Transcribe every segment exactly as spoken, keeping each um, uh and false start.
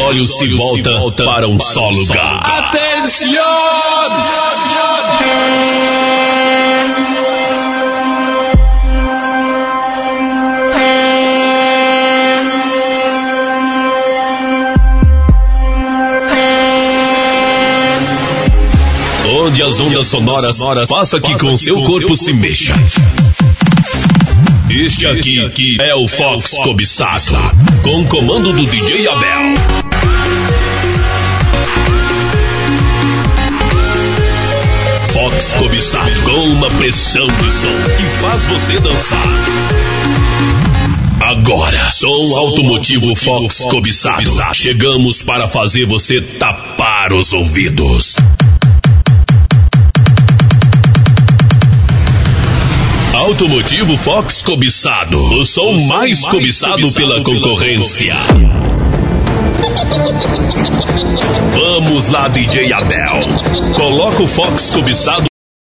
olhos se voltam para um só lugar. Atenção! Onde as ondas sonoras faça que com seu corpo se mexa. Este aqui é o Fox Cobiçado, com o comando do D J Abel. Fox Cobiçado, com uma pressão de som que faz você dançar. Agora, som automotivo Fox Cobiçado. Chegamos para fazer você tapar os ouvidos. Automotivo Fox Cobiçado, o som o som mais, mais cobiçado, cobiçado pela concorrência. Vamos lá, D J Abel. Coloca o Fox Cobiçado.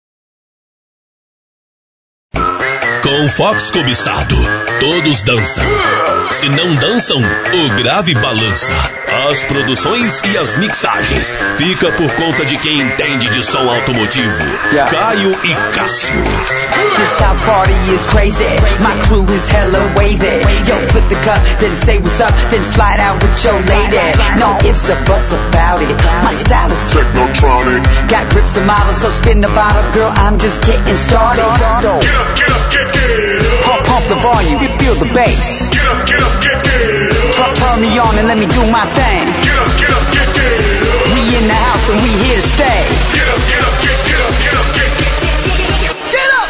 Com Fox Cobiçado, todos dançam. Se não dançam, o grave balança. As produções e as mixagens fica por conta de quem entende de som automotivo. Yeah. Caio e Cássio. This house party is crazy. My crew is hella wavy. Yo, flip the cup, then say what's up, then slide out with your lady. No ifs or buts about it. My style is technotronic. Got grips and models, so spin the bottle, girl. I'm just getting started. Get up, get up, get get pump, pump the volume, feel the bass. Get up, get up, get get Turn, turn me on and let me do my thing. Get up, get up, get get We in the house and we here to stay. Get up, get up, get get up, get up, get get get up.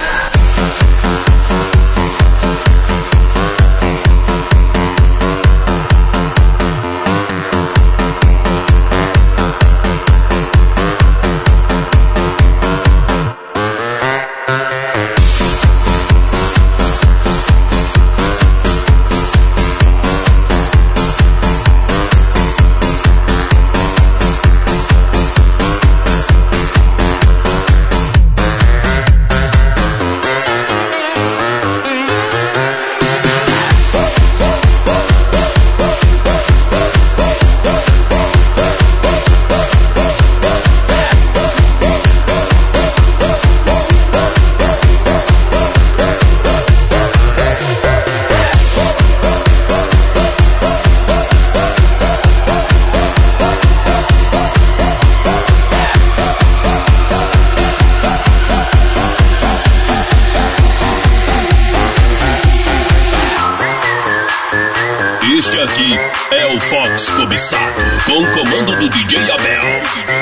Este aqui é o Fox Cobiçado, com o comando do D J Abel.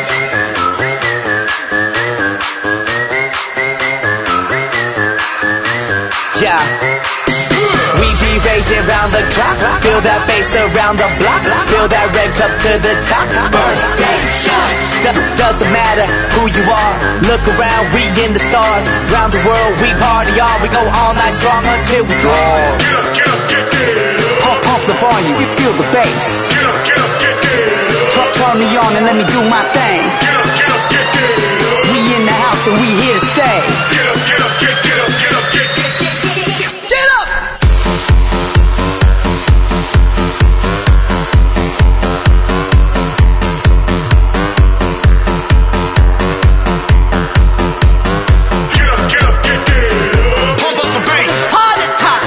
Yeah. We be raging round the clock. Feel that bass around the block. Feel that red cup to the top. Birthday shots. Doesn't matter who you are. Look around, we in the stars. Round the world, we party on. We go all night strong until we fall. Get up, get up, get get Pump, pump the volume, you feel the bass. Get up, get up, get get Turn, turn me on and let me do my thing. Get up, get up, get get We in the house and we here to stay. Get up, get up, get get up, get up, get get Get up! Get up, get up, get get Pump up the bass. Party time.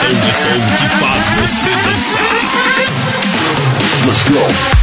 batidão de som que faz você dançar. Let's go.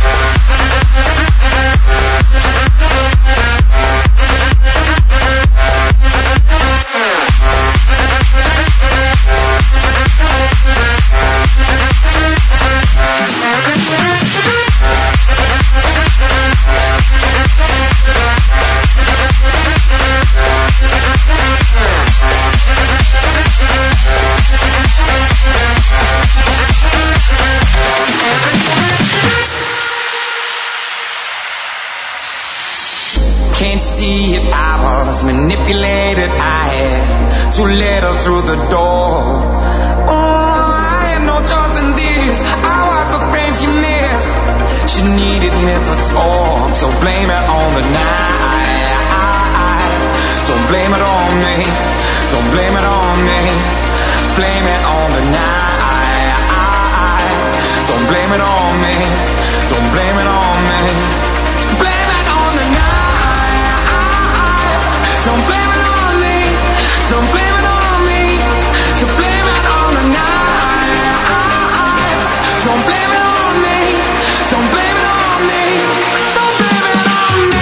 Can't see it, I was manipulated. I had too little through the door. Oh, I had no choice in this. I was the pain she missed. She needed me to talk, so blame it on the night. Don't blame it on me. Don't blame it on me. Blame it on the night. Don't blame it on me. Don't blame it on me. Blame it on the night. Don't blame it on me. Don't blame it on me. So blame it on the night. Don't blame it on me. Don't blame it on me. Don't blame it on me.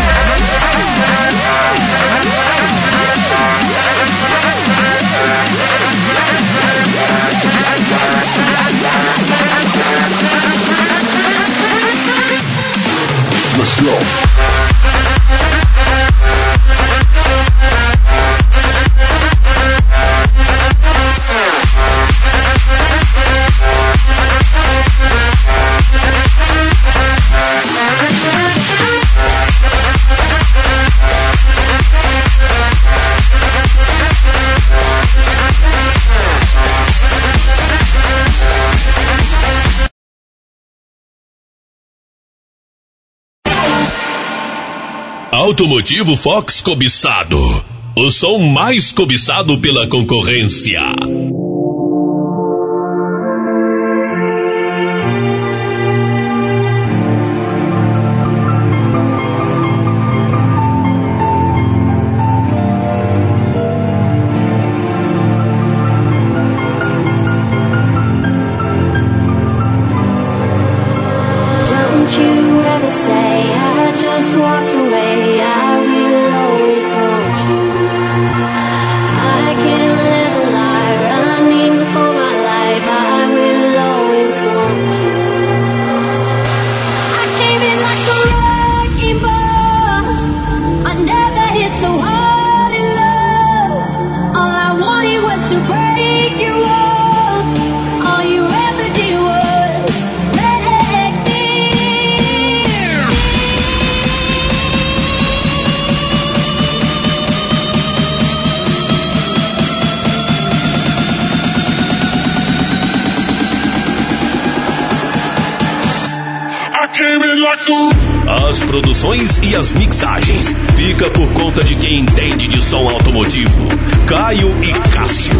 Let's go. Automotivo Fox cobiçado. O som mais cobiçado pela concorrência. Don't you ever say I just walked away. I will always want you. I can't live a lie running for my life. I will always want you. I came in like a wrecking ball. I never hit so hard in love. All I wanted was to break your walls. All you ever did was wreck me. As produções e as mixagens fica por conta de quem entende de som automotivo, Caio e Cássio.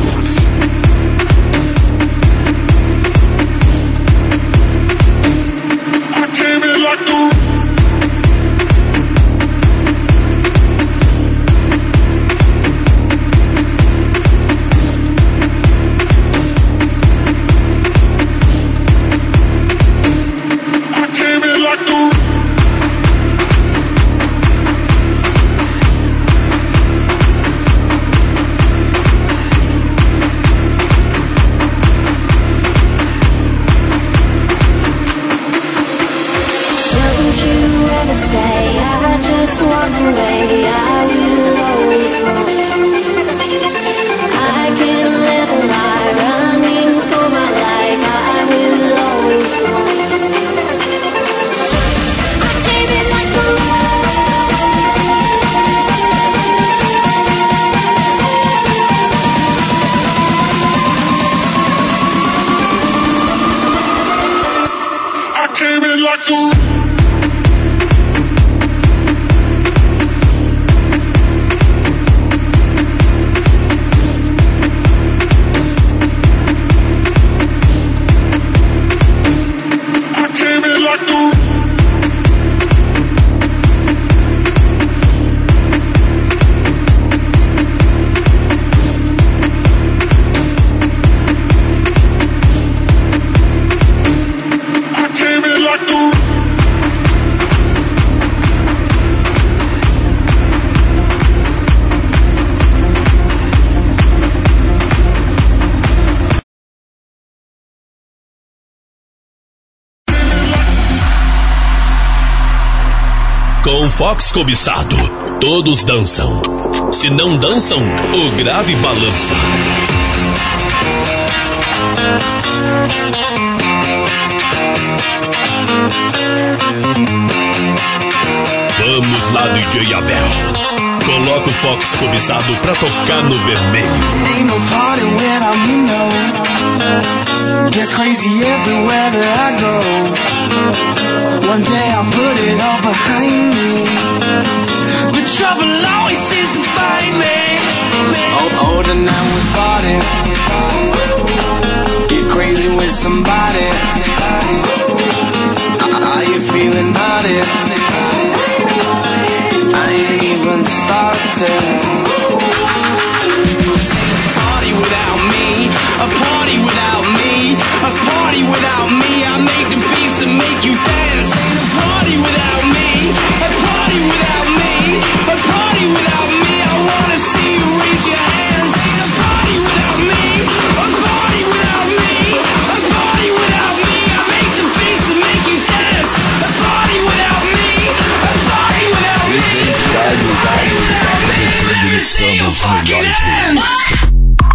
Don't you ever say I just walked away. I will always want you. I can't live a lie running for my life. I will always want you. I came in like a I came in like a Com Fox cobiçado, todos dançam. Se não dançam, o grave balança. Vamos lá, D J Abel. Coloca o Fox cobiçado pra tocar no vermelho. Ain't no party without me, no. Gets crazy everywhere that I go. One day I'll put it all behind me. But trouble always seems to find me. Oh, oh, tonight we party. Get crazy with somebody. Are you feeling naughty? I ain't even started. A party without me, a party without me, a party without me. I make the beats and make you dance. Ain't a party without me, a party without me, a party without me. I wanna see you raise your hands. Ain't a party without me, a party without me, a party without me. I make the beats and make you dance. A party without me, a party without me. Revolução os melhores hits.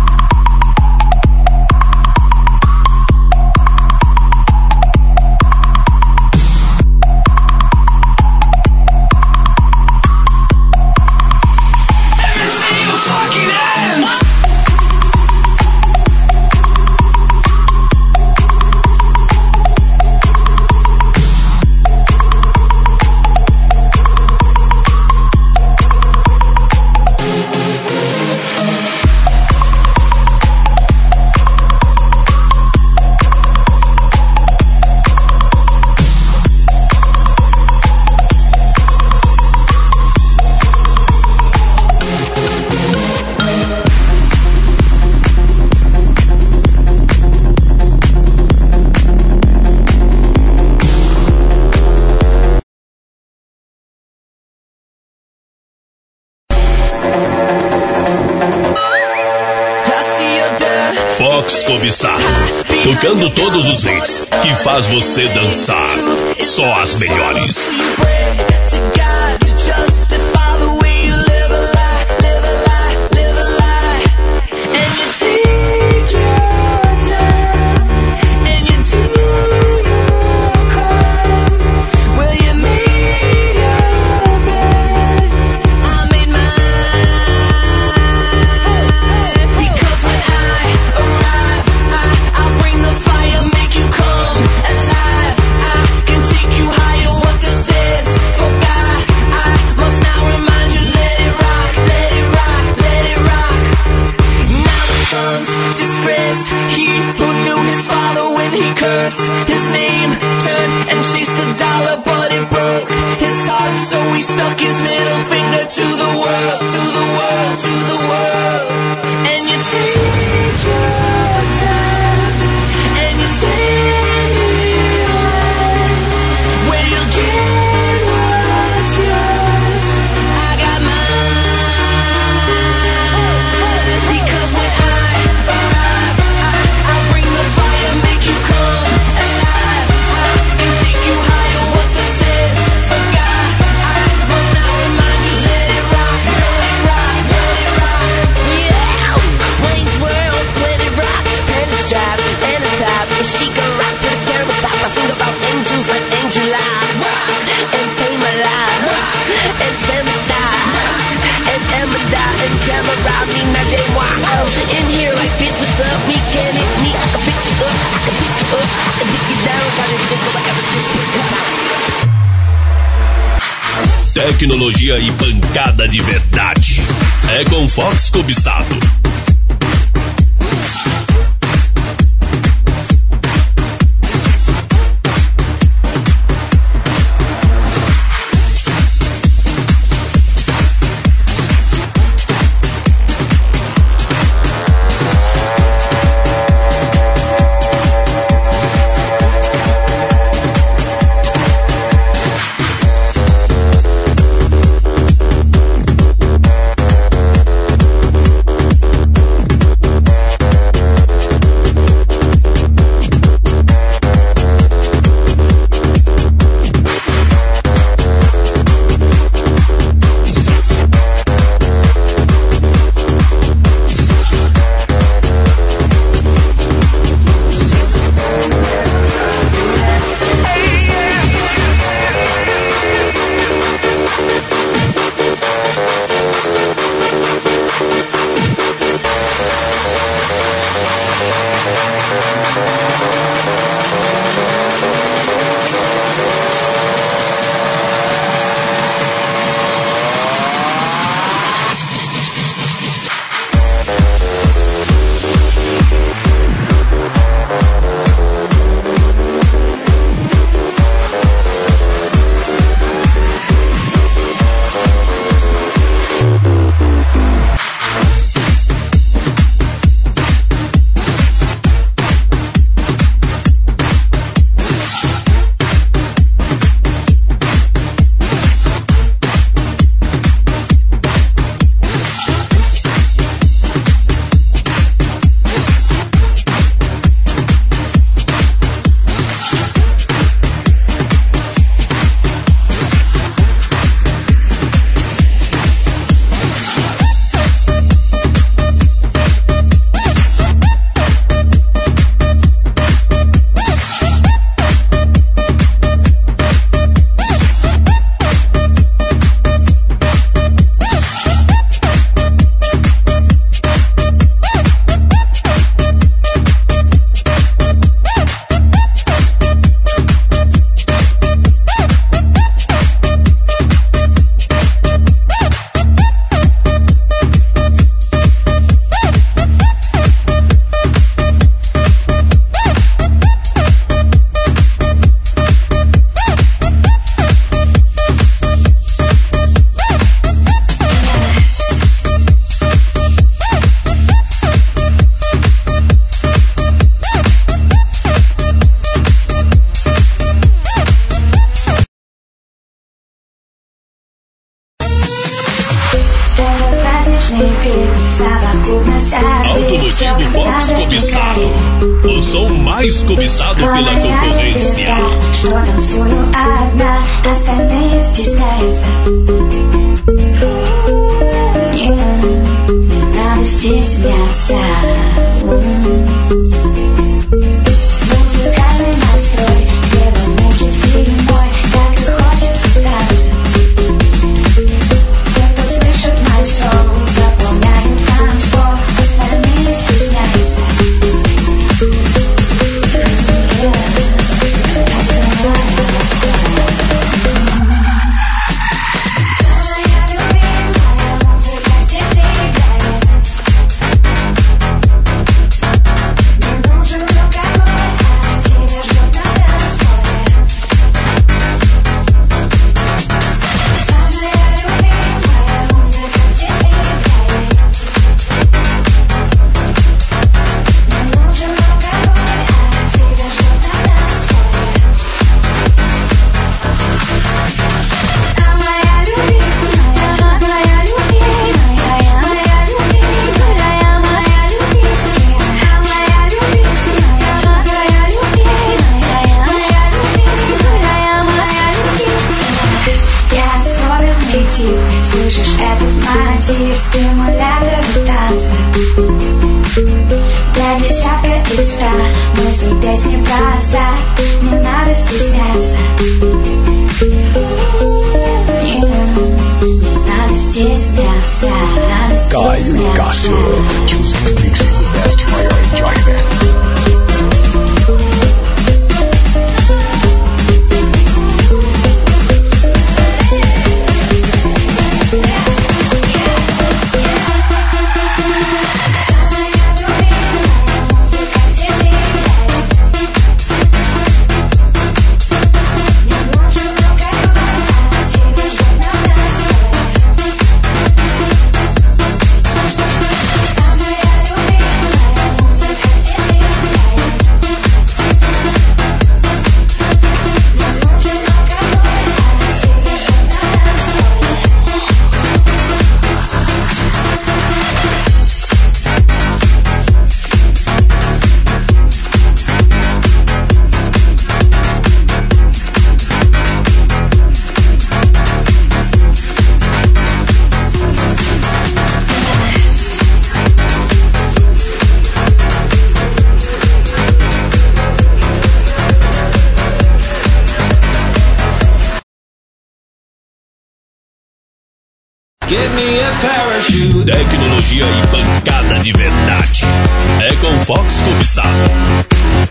Fox cobiçado, tocando todos os hits que faz você dançar. Só as melhores. His name turned and chased the dollar, but it broke his heart, so he stuck his middle finger to the world, to the world, to the world. And you take your time, and you stand in line, where you'll get what's yours. I got mine, because when I arrive, I, I bring the fire, make you come. She can rock to the camera stop. I sing about angels like Angel Live and Payma Live and Samada and Amada and Tamara. Me, Najee, moi, I'm in here like bitch, what's up? Me, can it, me, I can pick you up, I can pick you up, I can dig you down, try to think like I was just put this out. Tecnologia e pancada de verdade. É com Fox cobiçado. mais cobiçado pela concorrência. Что танцую одна, остальные стесняются. Не надо стесняться. Музыкальный настрой, где волнует стиль мой, так и хочется танца. Те, кто слышит мой сон, заполняют танцпол, остальные стесняются. Слышишь этот мотив, стимулятор танца. Для десятка и ста мысль песни проста, не надо стесняться. Не, не надо стесняться, надо стесняться. Choose mix the best for your enjoyment. Tecnologia e pancada de verdade. É com Fox Cobiçado.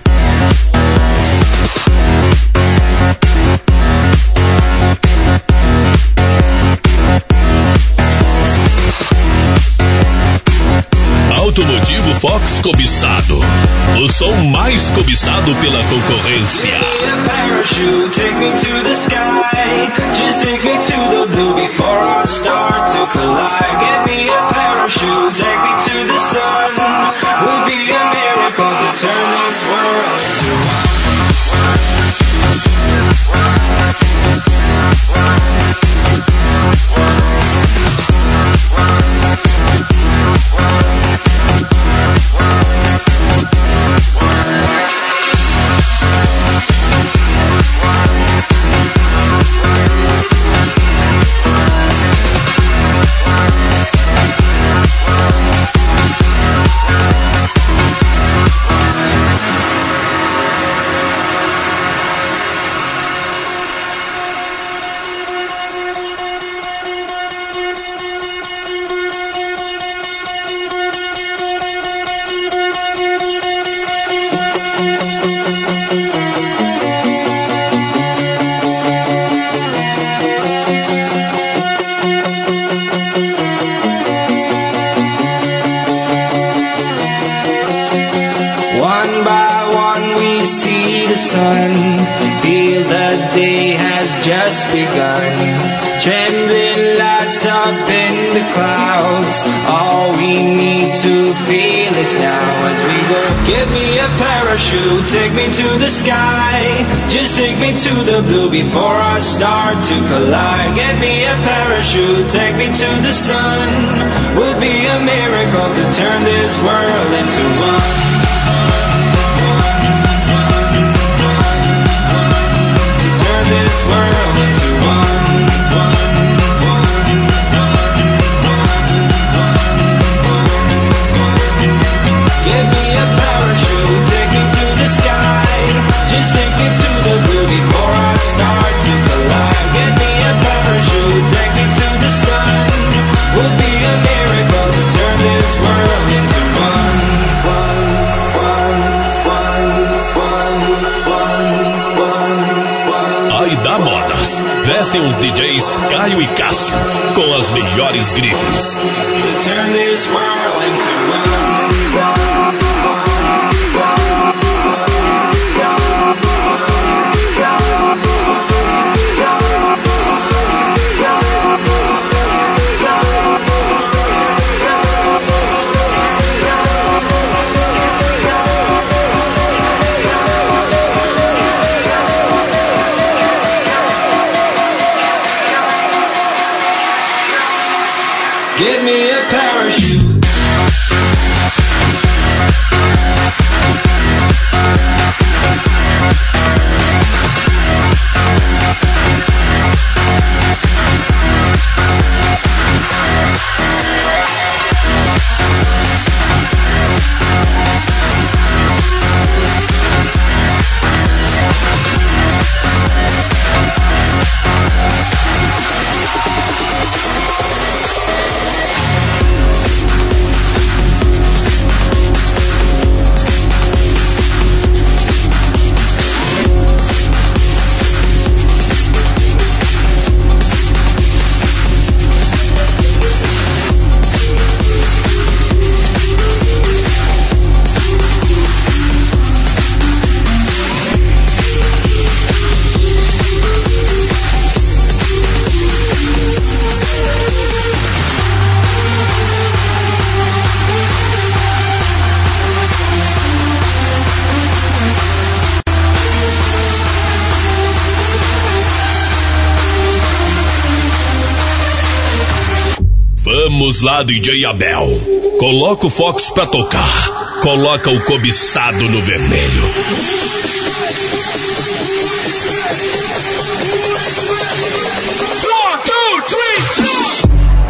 Automotivo Fox Cobiçado. O som mais cobiçado pela concorrência. Take me to the sky, just take me to the blue before our start to collide. Get me a parachute, take me to the sun. Would be a miracle to turn this world into one. Just begun, trembling lights up in the clouds. All we need to feel is now as we go. Give me a parachute, take me to the sky. Just take me to the blue before I start to collide. Get me a parachute, take me to the sun. Would be a miracle to turn this world into one. Assistem os D Js Caio e Cássio com as melhores grifes. Turn this world into Give me a parachute. Vamos lá, D J Abel. Coloca o Fox pra tocar. Coloca o cobiçado no vermelho. One, two, three, two.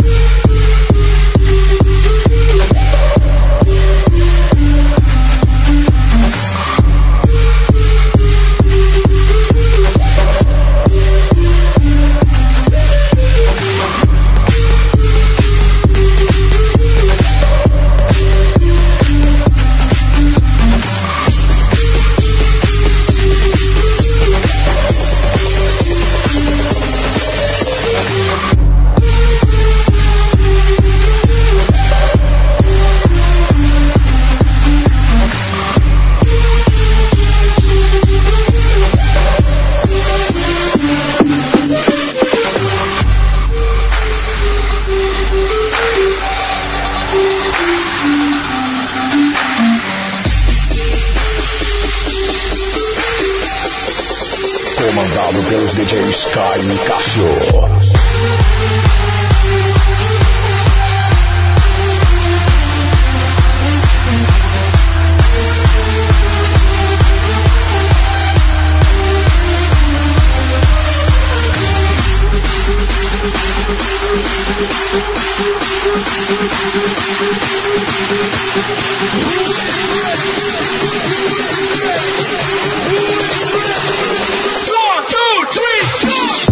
Comandado pelos D Js Caio e Cássio. One, two, three, two.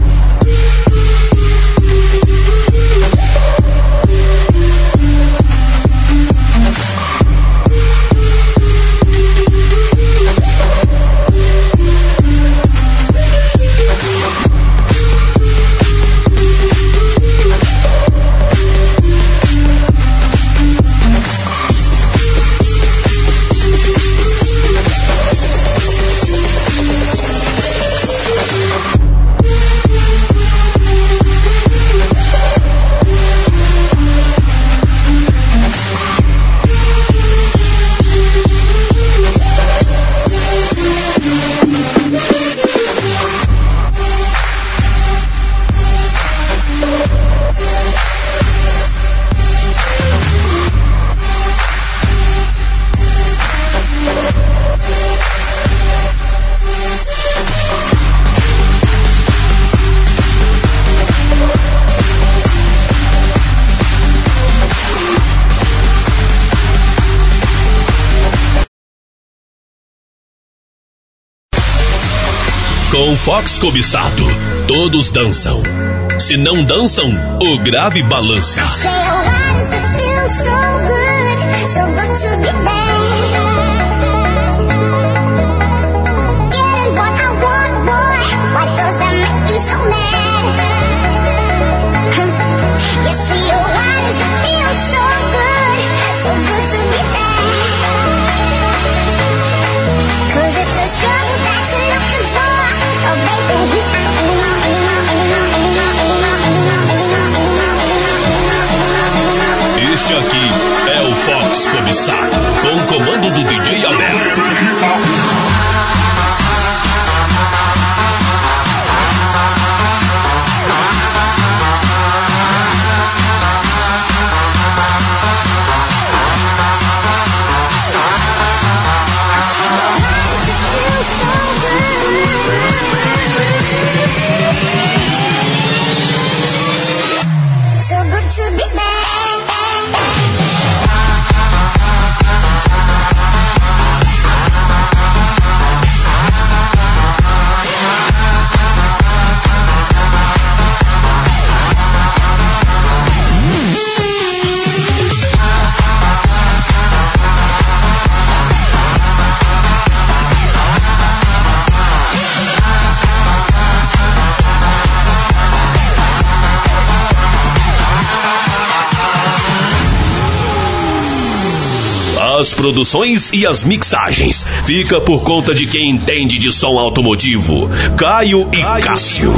Com Fox cobiçado, todos dançam. Se não dançam, o grave balança. Getting what I want, boy. Why does that make you so mad? Cobiçado, com o comando do D J Abel. As produções e as mixagens fica por conta de quem entende de som automotivo, Caio e Caio Cássio.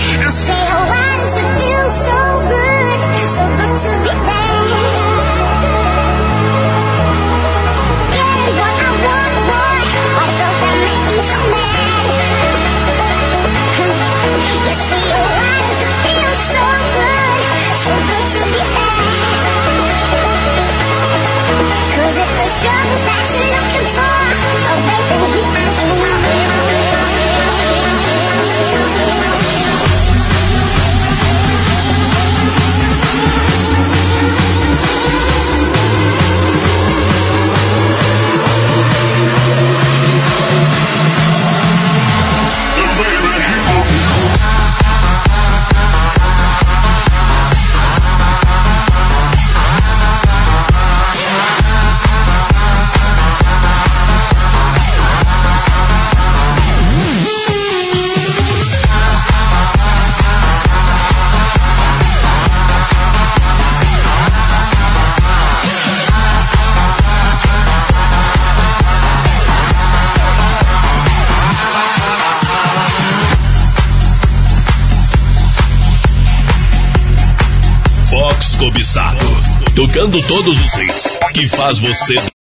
Cobiçado, tocando todos os hits que faz você.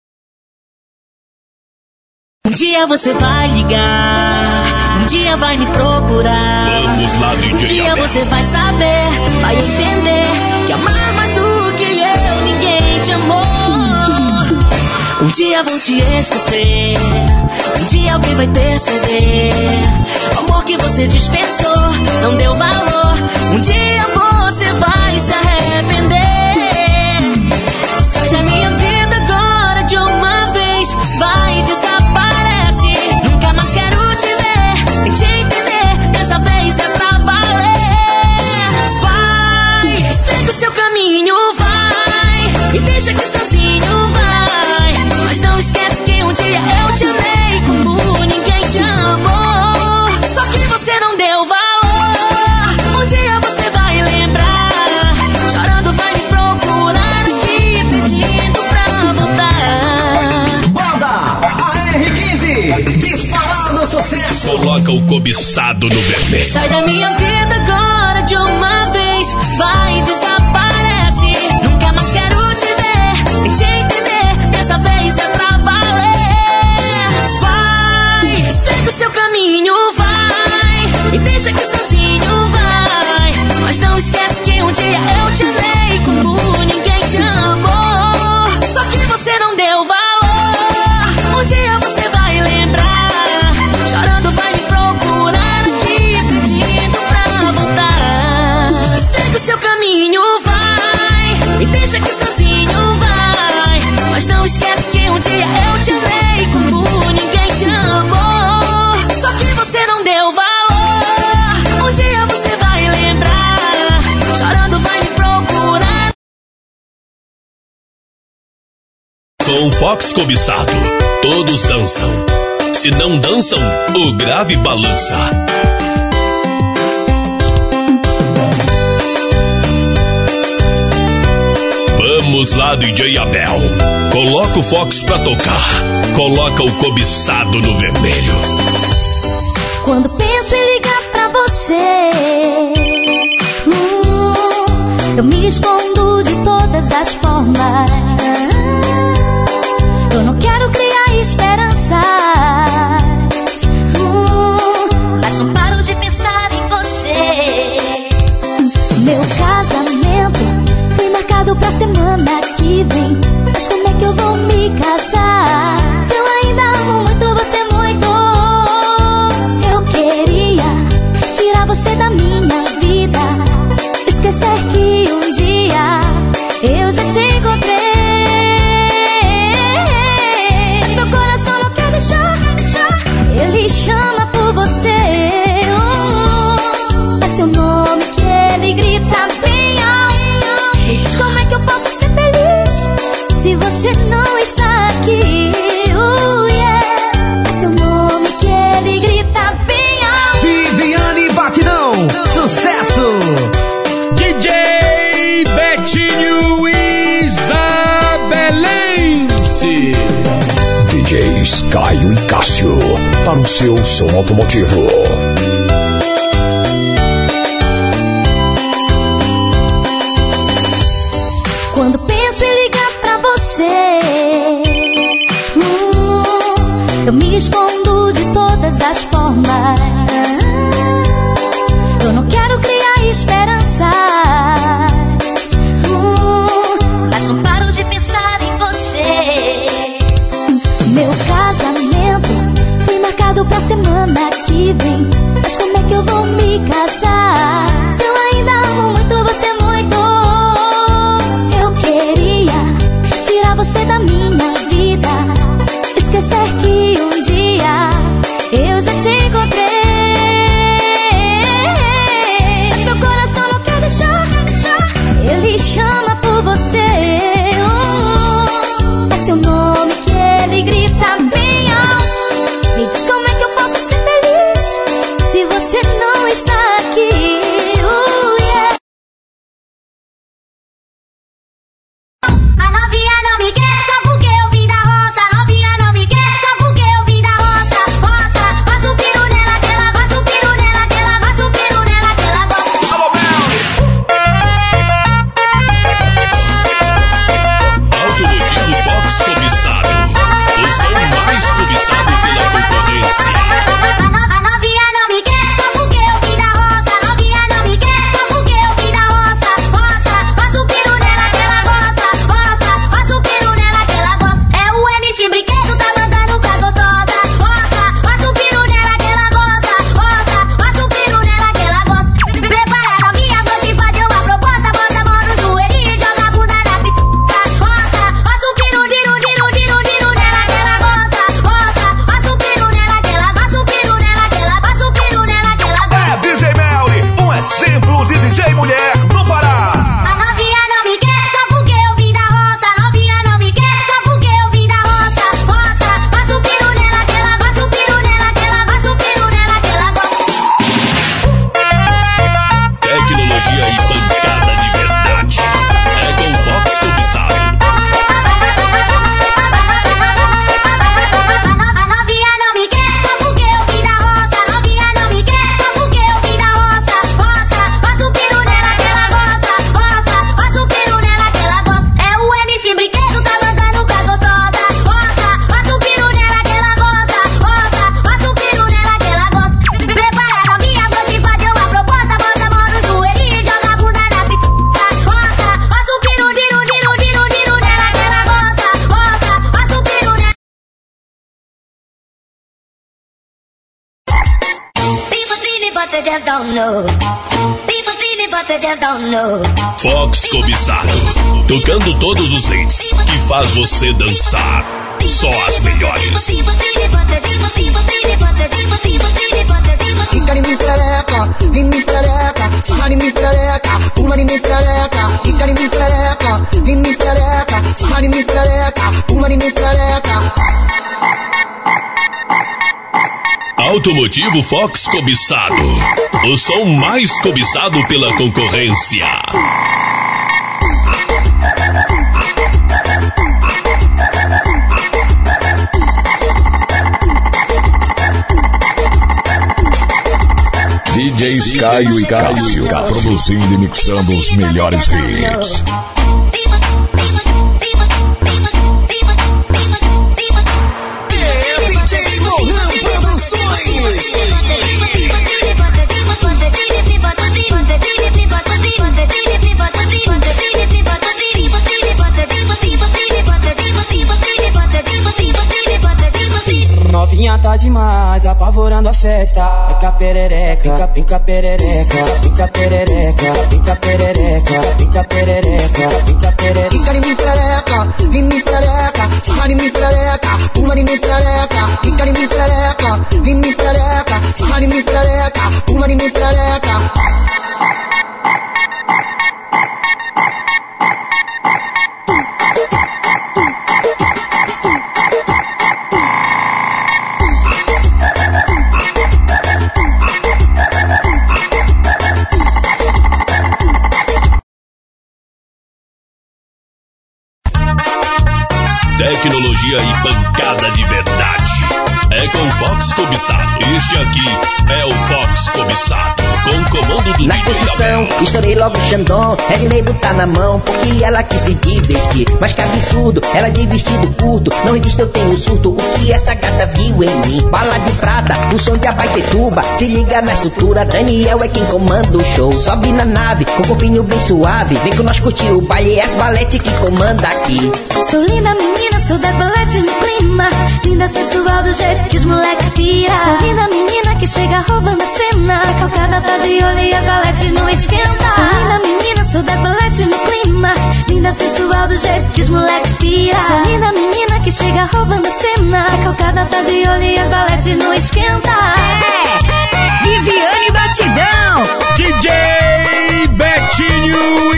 Um dia você vai ligar, um dia vai me procurar. Vamos lá, D J. Um dia Abel. você vai saber, vai entender que amar mais do que eu, ninguém te amou. Um dia vou te esquecer, um dia alguém vai perceber o amor que você dispensou, não deu valor. Um dia você vai se arrepender. Sai da minha vida agora de uma vez, vai e desaparece. Nunca mais quero te ver, nem te entender. Dessa vez é pra valer. Vai, segue o seu caminho, vai, me deixa aqui sozinho, vai. Mas não esquece que um dia eu te amei como ninguém te amou. Só que você não deu valor. Um dia você vai lembrar, chorando vai me procurar aqui, pedindo pra voltar. Banda A R quinze, disparado sucesso. Coloca o cobiçado no vermelho. Sai da minha vida agora de uma vez, vai e desaparece. Nunca mais quero te ver, nem te entender. Dessa vez é pra valer. Vai, segue o seu caminho, vai, me deixa aqui sozinho, vai. Mas não esquece que um dia eu te amei como ninguém te amou. Só que você não deu valor. Um dia você vai lembrar, chorando vai me procurar aqui, pedindo pra voltar. Segue o seu caminho, vai, me deixa aqui sozinho, vai. Mas não esquece que um dia eu te amei como ninguém te amou. Só que você não deu valor. Um dia você vai lembrar, chorando vai me procurar. Com Fox Cobiçado, todos dançam. Se não dançam, o grave balança. Vamos lá, D J Abel. Coloca o Fox pra tocar. Coloca o cobiçado no vermelho. Quando penso em ligar pra você, uh, eu me escondo de todas as formas. para o seu som automotivo. Quando penso em ligar pra você, hum, eu me escondo de todas as formas. Eu não quero criar esperanças, hum, mas não paro de pensar em você. Meu casamento foi marcado pra semana que vem, mas como é que eu vou me casar se eu ainda amo muito você muito? Eu queria tirar você da minha vida, esquecer que um dia eu já te encontrei. Mas meu coração não quer deixar, ele chama por você. Oh, é seu nome que ele grita bem alto. Me diz como é que eu posso ser feliz se você não está aqui. Oh, yeah. A novinha não me quer só porque eu vim da roça. A novinha não me quer só porque eu vim da roça. Roça, bota o piru nela que ela, bota o piru nela que ela, bota o piru nela que ela gosta. Automotivo Fox cobiçado. O som mais cobiçado pela concorrência. A no- a novinha não me quer só porque eu vim da roça. A novinha não me quer só porque eu vim da roça. Roça, bota o piru nela que ela gosta. Roça, bota o piru nela que ela gosta. É o M C Brinquedo, tá mandando pra gostosa. Roça, bota o piru nela que ela gosta. Roça, bota o piru nela que ela gosta. Prepara a novinha, vou te fazer uma proposta. Bota a mão no joelhinho e joga a bunda na pica. Roça, bota o piru, diru, diru, diru, diru nela que ela gosta. Roça, bota o piru nela que ela, bota o piru nela que ela, bota o piru nela que ela gosta. É D J Melly, um exemplo de D J mulher no Pará. A novinha não me quer só porque eu vim da roça. A novinha não me quer só porque eu vim da roça. Roça, bota o piru nela que ela, bota o piru nela que ela, bota o piru nela que ela gosta. Tecnologia e pancada de verdade. É com Fox cobiçado. A novinha não me quer só porque eu vim da roça. A novinha não me quer só porque eu vim da roça. Roça, bota o piru nela que ela gosta. Roça, bota o piru nela que ela gosta. É o M C Brinquedo, tá mandando pra gostosa. Roça, bota o piru nela que ela gosta. Roça, bota o piru nela que ela gosta. Prepara a novinha, vou te fazer uma proposta. Bota a mão no joelhinho e joga a bunda na pica. Roça, bota o piru, diru, diru, diru, diru nela que ela gosta. Roça, bota o piru nela. People see me but they just don't know. People see me but they just don't know. Fox cobiçado. Tocando todos os hits que faz você dançar. Só as melhores. People see me but they people see me but they people see me but they people see me. Fica em mim perereca, em mim perereca, sarra em mim perereca, uma em mim perereca, fica em mim perereca, em mim perereca, sarra em mim perereca, uma em mim perereca. Automotivo Fox cobiçado. O som mais cobiçado pela concorrência. D Js Caio e Cássio, produzindo e mixando os melhores hits. É D J Lohan Produções. Novinha tá demais, apavorando a festa. Fica perereca, fica, fica perereca, fica perereca, fica perereca, fica perereca, fica perereca. Fica em mim perereca, em mim perereca, sarra em mim perereca, uma em mim perereca, fica em mim perereca, em mim perereca, sarra em mim perereca, uma em mim perereca. Tecnologia e pancada de verdade. É com Fox Fox Cobiçado. Este aqui é o Fox Cobiçado, com comando do Na posição, estourei logo o Xandão. É de lei botar na mão, porque ela quis se divertir. Mas que absurdo, ela de vestido curto. Não resiste, eu tenho surto. O que essa gata viu em mim? Bala de prata, o som de Abaetetuba. Se liga na estrutura, Daniel é quem comanda o show. Sobe na nave, com o corpinho bem suave. Vem com nós curtir o baile, é as balete que comanda aqui. Sou linda menina, sou da balete no clima. Linda sensual do jeito que os moleques pira. Sou linda menina que chega roubando a cena. Calcada tá de olho e a balete não esquenta. Sou linda menina, sou da balete no clima. Linda sensual do jeito que os moleques pira. Sou linda menina que chega roubando a cena. Calcada tá de olho e a balete não esquenta. É Viviane Batidão, D J Betinho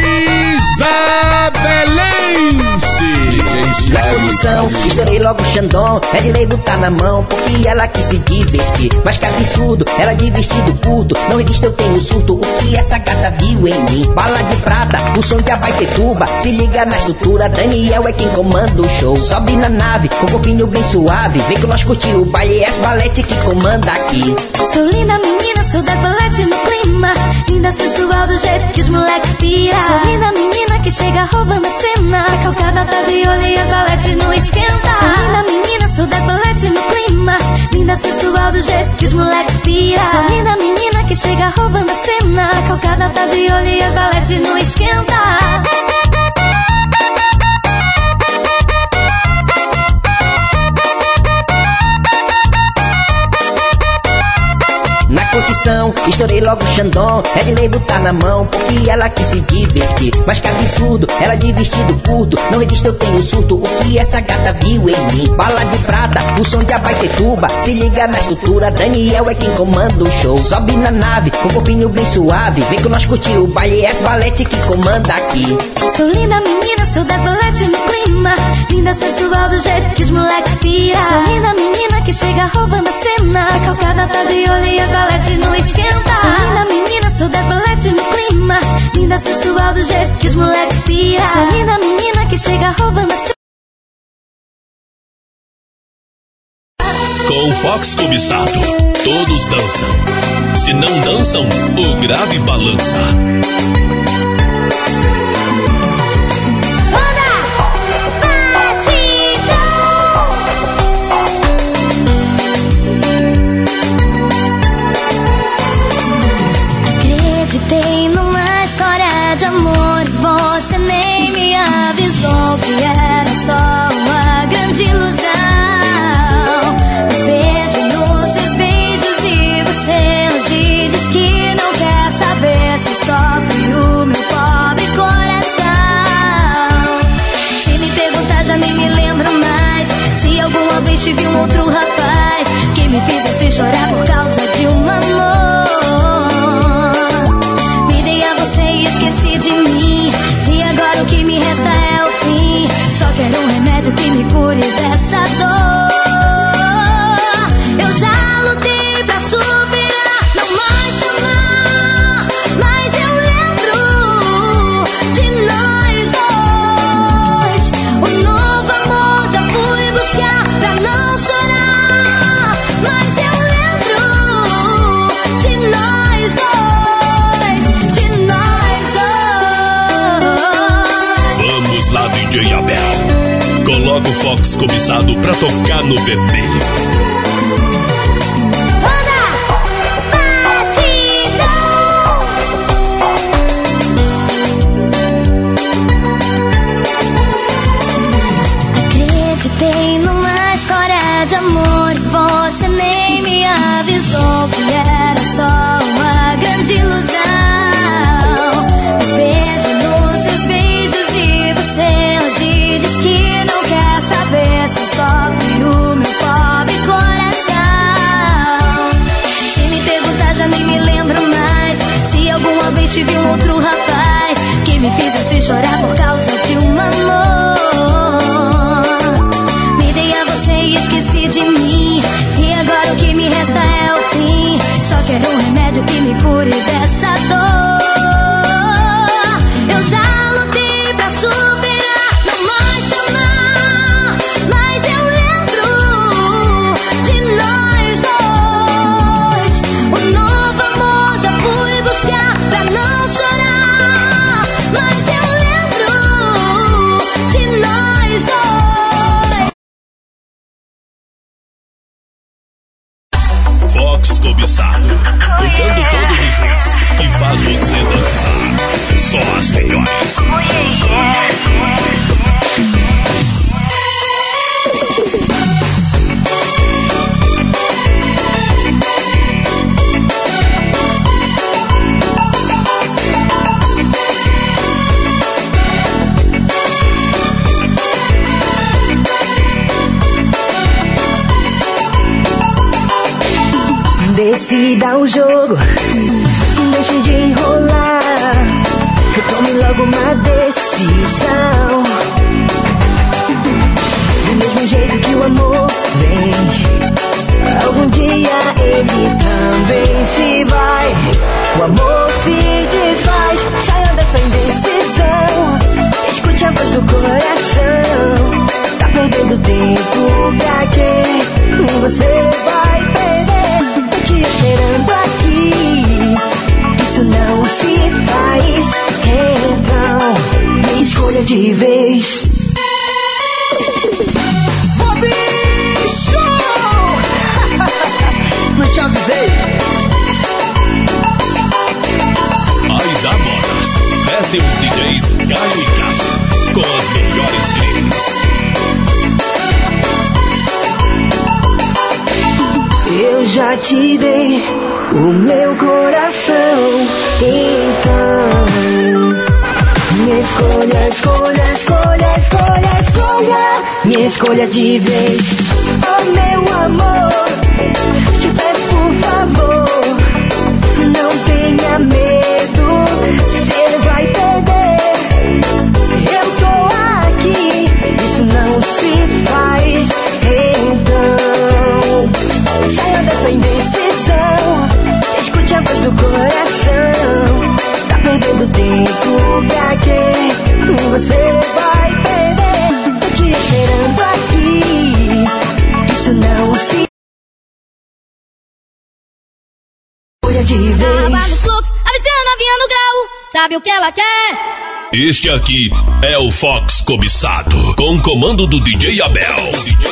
Isabelense. Na posição, estourei logo o Xandão. É de lei botar na mão, porque ela quis se divertir. Mas que absurdo, ela de vestido curto. Não resiste, eu tenho surto. O que essa gata viu em mim? Bala de prata, o som de Abaetetuba. Se liga na estrutura, Daniel é quem comanda o show. Sobe na nave, com o corpinho bem suave. Vem com nós curtir o baile, é as balete que comanda aqui. Sou linda menina, sou da balete no clima. Linda sensual do jeito que os moleques pira. Sou linda menina que chega roubando a cena. Calcada tá de olho e a balete não esquenta. Sou linda menina, sou da balete no clima. Linda sensual do jeito que os moleques pira. Sou linda menina que chega roubando a cena. Calcada tá de olho e a balete não esquenta. Na condição, estourei logo o Xandão. É de lei botar na mão, porque ela quis se divertir. Mas que absurdo, ela de vestido curto. Não resiste, eu tenho surto. O que essa gata viu em mim? Bala de prata, o som de Abaetetuba. Se liga na estrutura, Daniel é quem comanda o show. Sobe na nave, com o corpinho bem suave. Vem com nós curtir o baile, é as balete que comanda aqui. Sou linda menina, sou da balete no clima. Linda sensual do jeito que os moleques pira. Sou linda menina que chega roubando a cena. Calcada tá de olho e a balete não esquenta. Sou linda menina, sou da balete no clima. Linda sensual do jeito que os moleques pira. Sou linda menina que chega roubando a cena. Com Fox Cobiçado, todos dançam. Se não dançam, o grave balança. Acreditei numa história de amor. Você nem me avisou que era só uma grande ilusão. Vejo nos seus beijos e você hoje diz que não quer saber se sofre o meu pobre coração. Se me perguntar já nem me lembro mais se alguma vez tive um outro rapaz que me fizesse chorar por causa de um amor. Esqueci de mim, e agora o que me resta é o fim. Só quero um remédio que me cure dessa dor. Eu já lutei pra superar, não mais chamar, mas eu lembro de nós dois. Um novo amor já fui buscar pra não chorar, mas eu lembro de nós dois, de nós. Lá, D J Abel, coloca o Fox Cobiçado pra tocar no vermelho. Acreditei numa história de amor e você nem me avisou que era só uma grande ilusão. Vejo nos seus beijos e você hoje diz que não quer saber se sofre o meu pobre coração. Se me perguntar já nem me lembro mais se alguma vez tive um outro rapaz que me fizesse chorar por causa de um amor. Me dei a você e esqueci de mim, e agora o que me resta é o fim. Só quero um remédio que me cure dessa dor. Eu já lutei pra superar, não mais chamar, mas eu lembro de nós dois. cobiçado, tocando todos os hits que faz você dançar. Só as melhores. Oh, yeah, yeah. Decida o jogo, deixe de enrolar, tome logo uma decisão. Do mesmo jeito que o amor vem, algum dia ele também se vai. O amor se desfaz, saia dessa indecisão, escute a voz do coração. Tá perdendo tempo pra quê? Você vai perder. Te esperando aqui, isso não se faz. Então, me escolha de vez. Ô bicho! Não te avisei. Aí dá moda. Desce os D Js Caio e Cássio com as melhores clipes. Eu já te dei o meu coração, então me escolha, escolha, escolha, escolha, escolha, me escolha de vez. Oh meu amor, te peço por favor, não tenha medo, você vai perder. Eu tô aqui, isso não se faz, então saia dessa indecisão, escute a voz do coração. Tá perdendo tempo pra quê? Você vai perder. Tô te esperando aqui, isso não se olha de vez. Tava no fluxo, avisando a vinha no grau, sabe o que ela quer? Este aqui é o Fox Cobiçado, com o comando do D J Abel.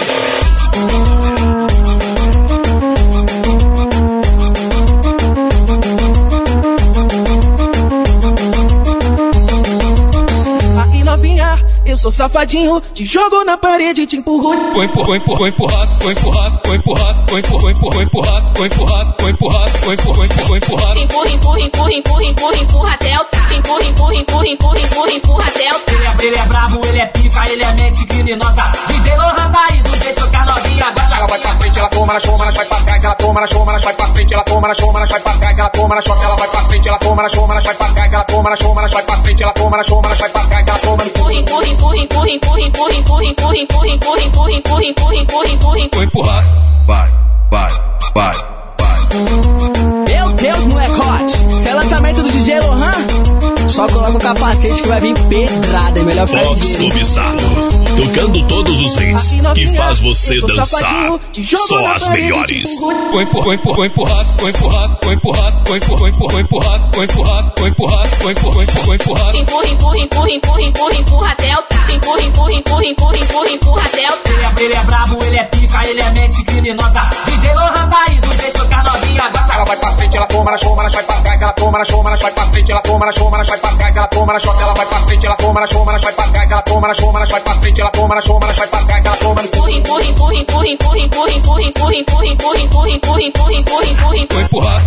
Eu sou safadinho, te jogo na parede e te empurro. Vou empurrar, vou empurrar, vou empurrar, vou empurrar, vou empurrar, vou empurrar, vou empurrar, vou empurrar, vou empurrar, vou empurrar, vou empurrar. Empurra, empurra, empurra, empurra, empurra, empurra até o tá. Empurra, empurra, empurra, empurra, empurra, empurra até o tá. Ele é, ele é brabo, ele é pica, ele é mente criminosa. D J Lohan tá aí do jeito que a novinha gosta. Ela vai pra frente, ela toma na choma, ela sai pra trás, ela toma na choma, ela sai pra frente, ela toma na choma, ela sai pra trás, ela toma na choma, ela vai pra frente, ela toma na choma, ela sai pra trás, ela toma na choma, ela sai pra frente, ela toma na choma, ela sai pra trás, ela toma. Empurra, empurra, empurra, empurra, empurra, empurra, empurra, empurra, empurra, empurra, empurra, empurra, empurra, empurra, empurra, empurra. Vou empurrar. Vai, vai, vai, vai. Meu Deus, moleque hot. Se é lançamento do D J Lohan, só coloca o capacete que vai vir pedrada. É melhor ficar Fox Cobiçado, tocando todos os hits que faz você dançar. Só as melhores. Vou empurrar, vou empurrar, vou empurrar, vou empurrar, vou empurrar, vou empurrar, vou empurrar, vou empurrar, vou empurrar, vou empurrar, vou empurrar. Empurra, empurra, empurra, empurra, empurra, empurra até o tá. Empurra, empurra, empurra, empurra, empurra, empurra até o tá. Ele é, ele é brabo, ele é pica, ele é mente criminosa. D J Lohan tá aí do jeito que a novinha gosta. Ela vai pra frente, ela toma na choma, ela sai pra trás, ela toma na choma, ela sai pra frente, ela toma na choma, ela sai pra trás, ela toma na choma, ela vai pra frente, ela toma na choma, ela sai pra trás, ela toma na choma, ela sai pra frente, ela toma na choma, ela sai pra trás, ela toma. Empurra, empurra, empurra, empurra, empurra, empurra, empurra, empurra, empurra, empurra, empurra, empurra, empurra, empurra, empurra, empurra. Vou empurrar.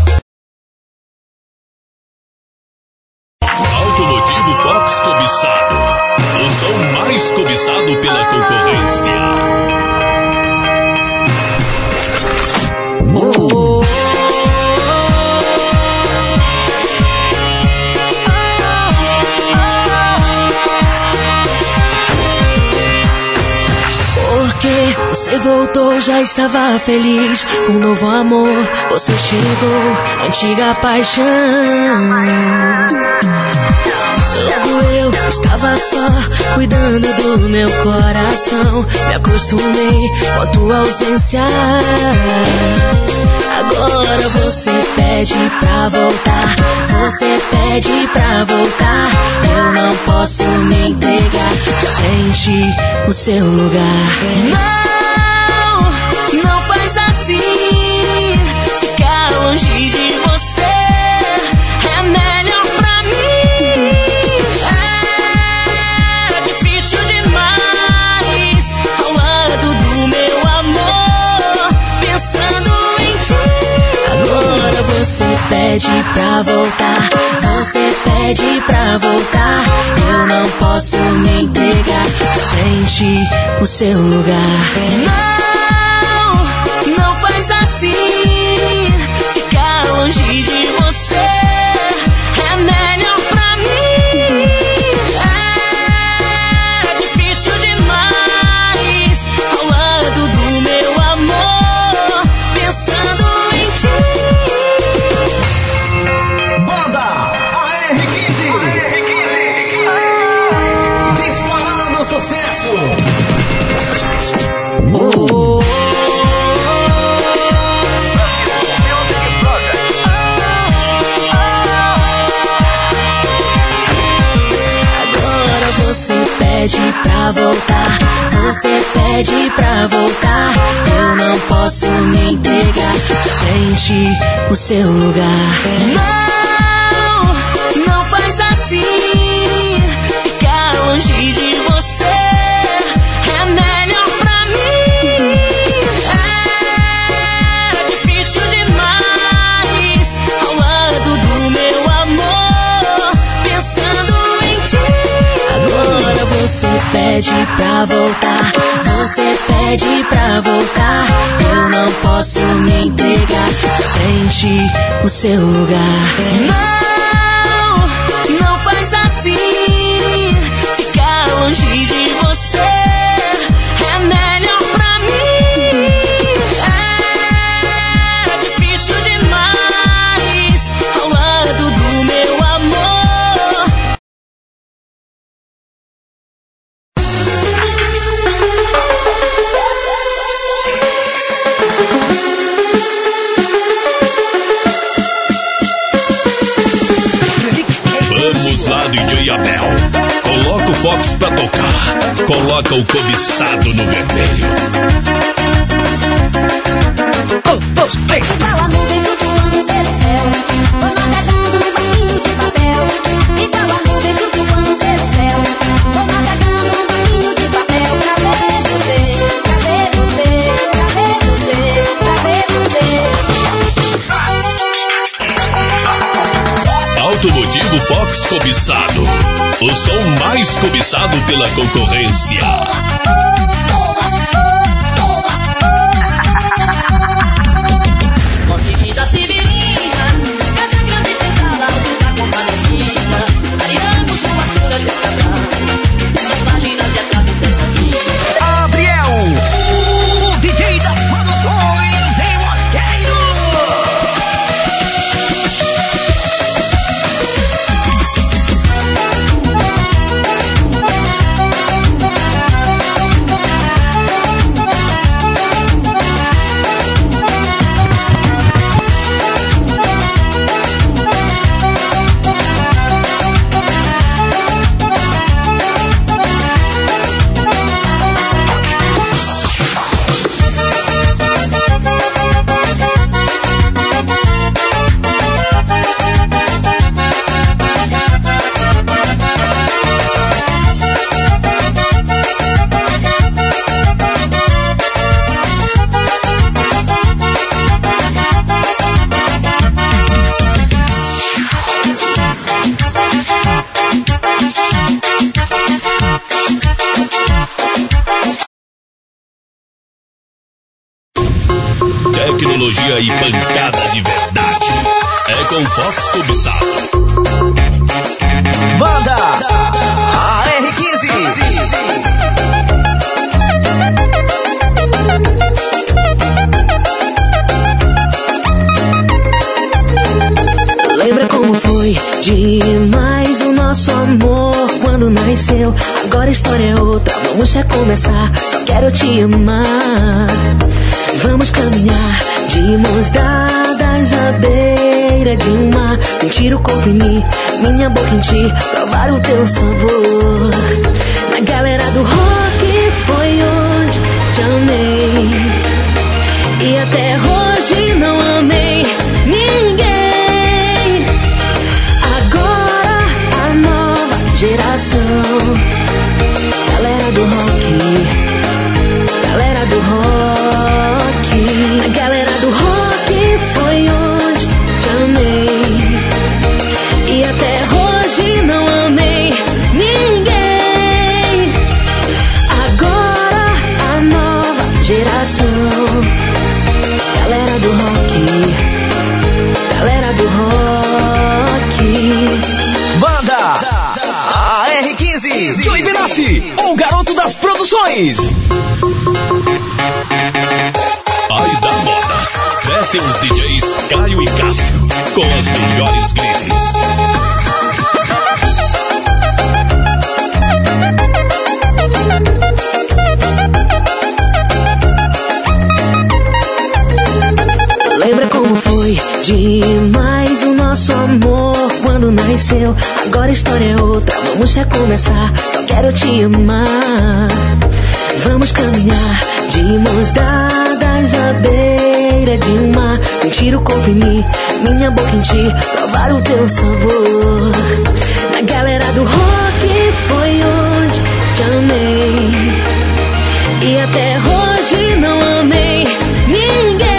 Automotivo Fox Cobiçado, o som mais cobiçado pela concorrência. Oh. Porque você voltou, já estava feliz com um novo amor. Você chegou, antiga paixão. Logo eu estava só cuidando do meu coração. Me acostumei com a tua ausência. Agora você pede pra voltar. Você pede pra voltar. Eu não posso me entregar. Preenchi o seu lugar. Não, não faz assim. Ficar longe pede pra voltar, você pede pra voltar. Eu não posso me entregar, sente o seu lugar. Não, não faz assim, ficar longe de você é melhor pra mim. É difícil demais ao lado do meu amor, pensando em ti. Banda A R quinze, disparando sucesso. Oh. Agora você pede pra voltar, você pede pra voltar. Eu não posso me entregar, sente o seu lugar. Não, não faz assim, ficar longe de você é melhor pra mim. É difícil demais ao lado do meu amor, pensando em ti. Agora você pede pra voltar, você pede pra voltar. Eu não posso me entregar, sente o seu lugar. Não, não faz assim, ficar longe de você é melhor pra mim. É difícil demais ao lado do meu amor. Vamos lá, D J Abel. Coloca o Fox pra tocar. Coloca o cobiçado no vermelho. Um, dois, três. Igual a nuvem flutuando pelo céu, vou navegando num barquinho de papel. Igual a nuvem flutuando pelo céu, vou navegando num barquinho de papel. Pra ver você, pra ver você, pra ver você, pra ver você. Automotivo Fox Cobiçado. O som mais cobiçado pela concorrência. Monte da Severina, casa grande senzala, luz da compadecida. Ariamos uma cura de cabral, suas páginas e atrás dessa vida. Gabriel, o D J das produções em Mosqueiro. Tecnologia e pancada de verdade. É com Fox Cobiçado. Banda A R quinze. Lembra como foi demais o nosso amor quando nasceu? Agora a história é outra, vamos recomeçar. Só quero te amar. Vamos caminhar de mãos dadas à beira de um mar. Sentir o corpo em mim, minha boca em ti, provar o teu sabor. Na galera do rock foi onde te amei, e até hoje não amei ninguém. Agora a nova geração, galera do rock, galera do rock. A galera do rock foi onde te amei, D J Joey Benassi, o garoto das produções. Aí da moda, crescem os D Js Caio e Cássio, com as melhores grifes. Lembra como foi demais o nosso amor quando nasceu? Agora a história é outra, vamos recomeçar. Só quero te amar. Vamos caminhar de mãos dadas à beira de um mar. Sentir o corpo em mim, minha boca em ti, provar o teu sabor. Na galera do rock foi onde te amei, e até hoje não amei ninguém.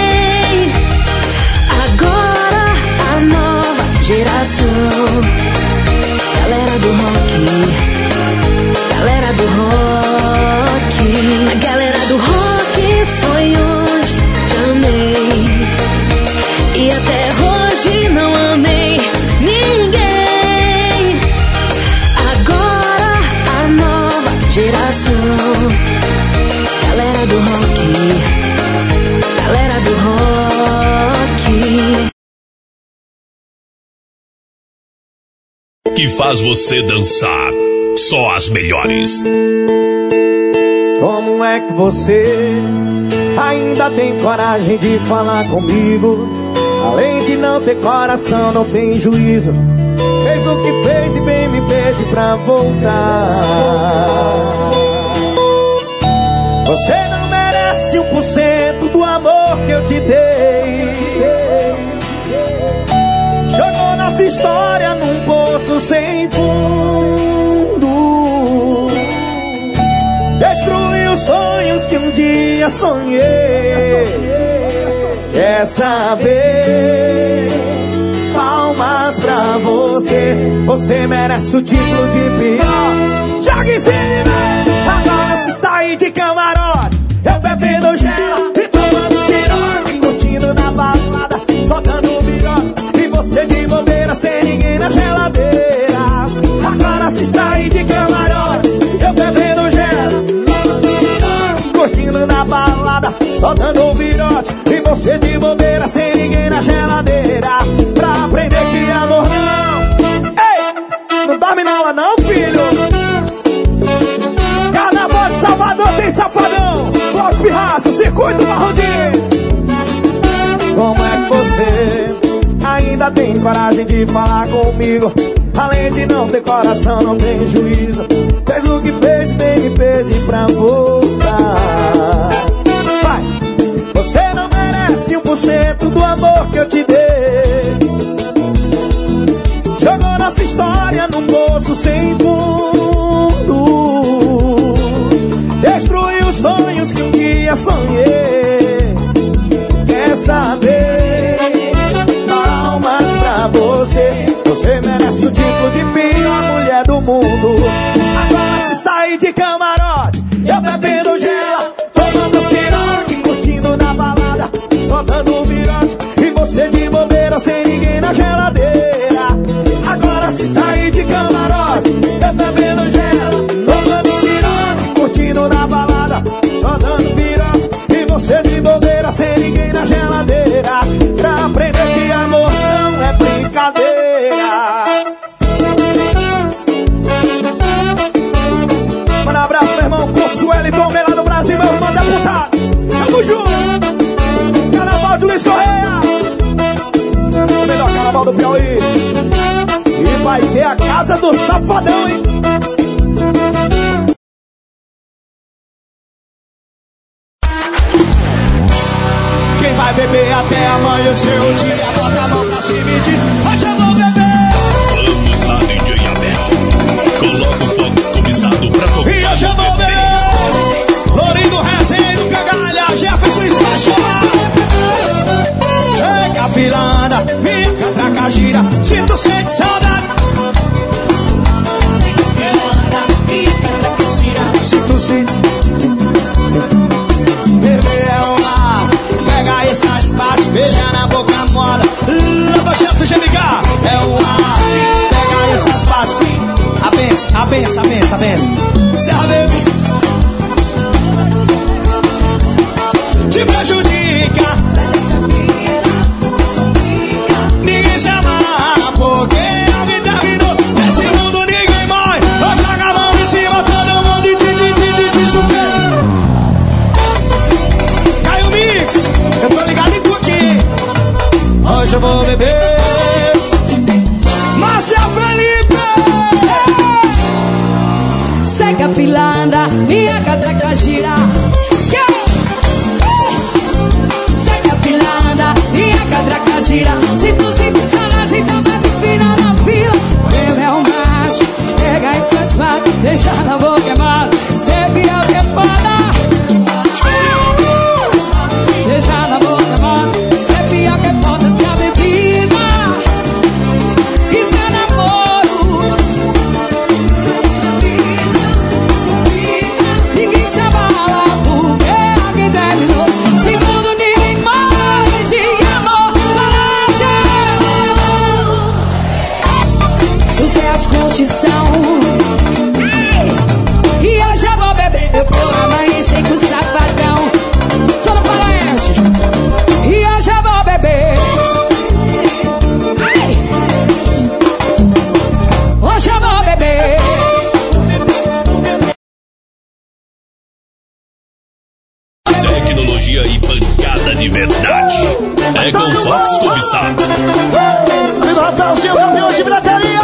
Geração, galera do rock, galera do rock, a galera do rock foi onde te amei, e até hoje não amei ninguém. Agora a nova geração, galera do rock, galera do rock. Que faz você dançar, só as melhores. Como é que você ainda tem coragem de falar comigo? Além de não ter coração, não tem juízo. Fez o que fez e bem me pede pra voltar. Você não merece um por cento do amor que eu te dei. Jogou nossa história num poço sem fundo. Destruiu os sonhos que um dia sonhei. Quer saber? Palmas pra você. Você merece o título de pior. Joga em cima. Agora você está aí de camarote, eu bebendo gela e tomando piroca, curtindo na balada, soltando o bigode. Você de bobeira, sem ninguém na geladeira. Agora se está aí de camarote, eu bebendo gelo, curtindo na balada, só dando um virote. E você de bobeira, sem ninguém na geladeira. Pra aprender que amor não. Ei, não dorme na aula não, filho. Carnaval de Salvador tem safadão. Bloco Pirraça, circuito marrodinho. Como é que você ainda tem coragem de falar comigo? Além de não ter coração, não tem juízo. Fez o que fez, bem me pede pra voltar. Vai! Você não merece um por cento do amor que eu te dei. Jogou nossa história num poço sem fundo. Destruiu os sonhos que um dia sonhei. Quer saber? Palmas pra você. Você merece o título de pior mulher do mundo. Agora você está aí de camarote, eu bebendo gela, tomando siroque, curtindo na balada, soltando o virote. E você de bobeira, sem ninguém na geladeira. Agora você está aí de camarote, eu bebendo gela, tomando siroque, curtindo na balada, soltando virote. E você de bobeira, sem ninguém na geladeira. Pra aprender que amor não é brincadeira. Manda um abraço, meu irmão Consuelo, lá do Brasil, meu irmão deputado. Tamo junto. Carnaval de Luiz Correia, o melhor carnaval do Piauí. E vai ter a casa do Safadão, hein? Quem vai beber até amanhecer o dia, bota a mão pra cima e diz: hoje eu vou beber. Vamos lá, D J Abel. Coloca o Fox cobiçado pra tocar. E hoje eu vou beber. Lourinho, Rezende, Cagalha, Jefferson, Espachorra. Chega a piranda, minha catraca gira. Se tu sente saudade, se tu sente beber é uma. Pega esse mais bate, beija na boca moda. Lava gesto de ligar, é o ar. Pega esse mais bate, a benção, a benção, a benção, a benção. Serra, baby. Te prejudica. Ninguém se amarra porque a vida terminou. Nesse mundo ninguém morre. Vai jogar a mão em cima, todo mundo e te, te, te, te, te, supera. Caiu o mix, eu tô ligado em tu aqui. Hoje eu vou beber. Márcia Felipe. Seca filanda, minha catraca gira. Seca filanda, minha catraca gira. Se tu se pisar, se tá mais fina na fila. Ele é um macho, pega em suas mãos, deixa na boca queimada. Cê vira o que é foda. Deixa na boca queimada. Cê vira o que é foda, se a bebida. Isso é namoro. Ninguém se abala porque alguém terminou. Segundo ninguém morre de amor. Sucesso, curtição. E eu já vou beber. Eu vou amanhecer com o safadão. Tô no palestra. E eu já vou beber. Hoje eu vou beber. Tecnologia e pancada de verdade. É com Fox Cobiçado. Amigo Rafaelzinho, campeão de bilheteria.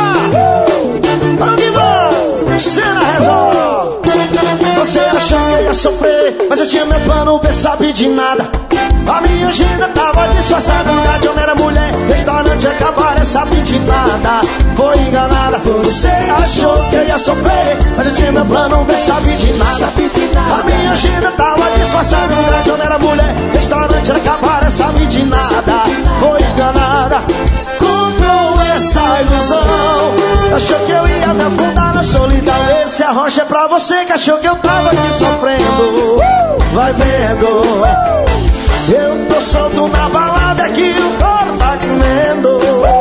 Amigo, cena resolve. Você achou que ia sofrer, mas eu tinha meu plano, B sabe de nada. A minha agenda tava disfarçada. Lugar de homem era mulher, restaurante acabar, sabe de nada. Foi enganada. Você achou que eu ia sofrer, mas eu tinha meu plano, B sabe de nada. A minha agenda tava disfarçada. Lugar de homem era mulher, restaurante acabar, sabe de nada. Foi enganada. Comprou essa ilusão. Achou que eu ia me afundar na solidão. Esse arrocha é pra você que achou que eu tava aqui sofrendo. Vai vendo, eu tô solto na balada que o couro tá comendo.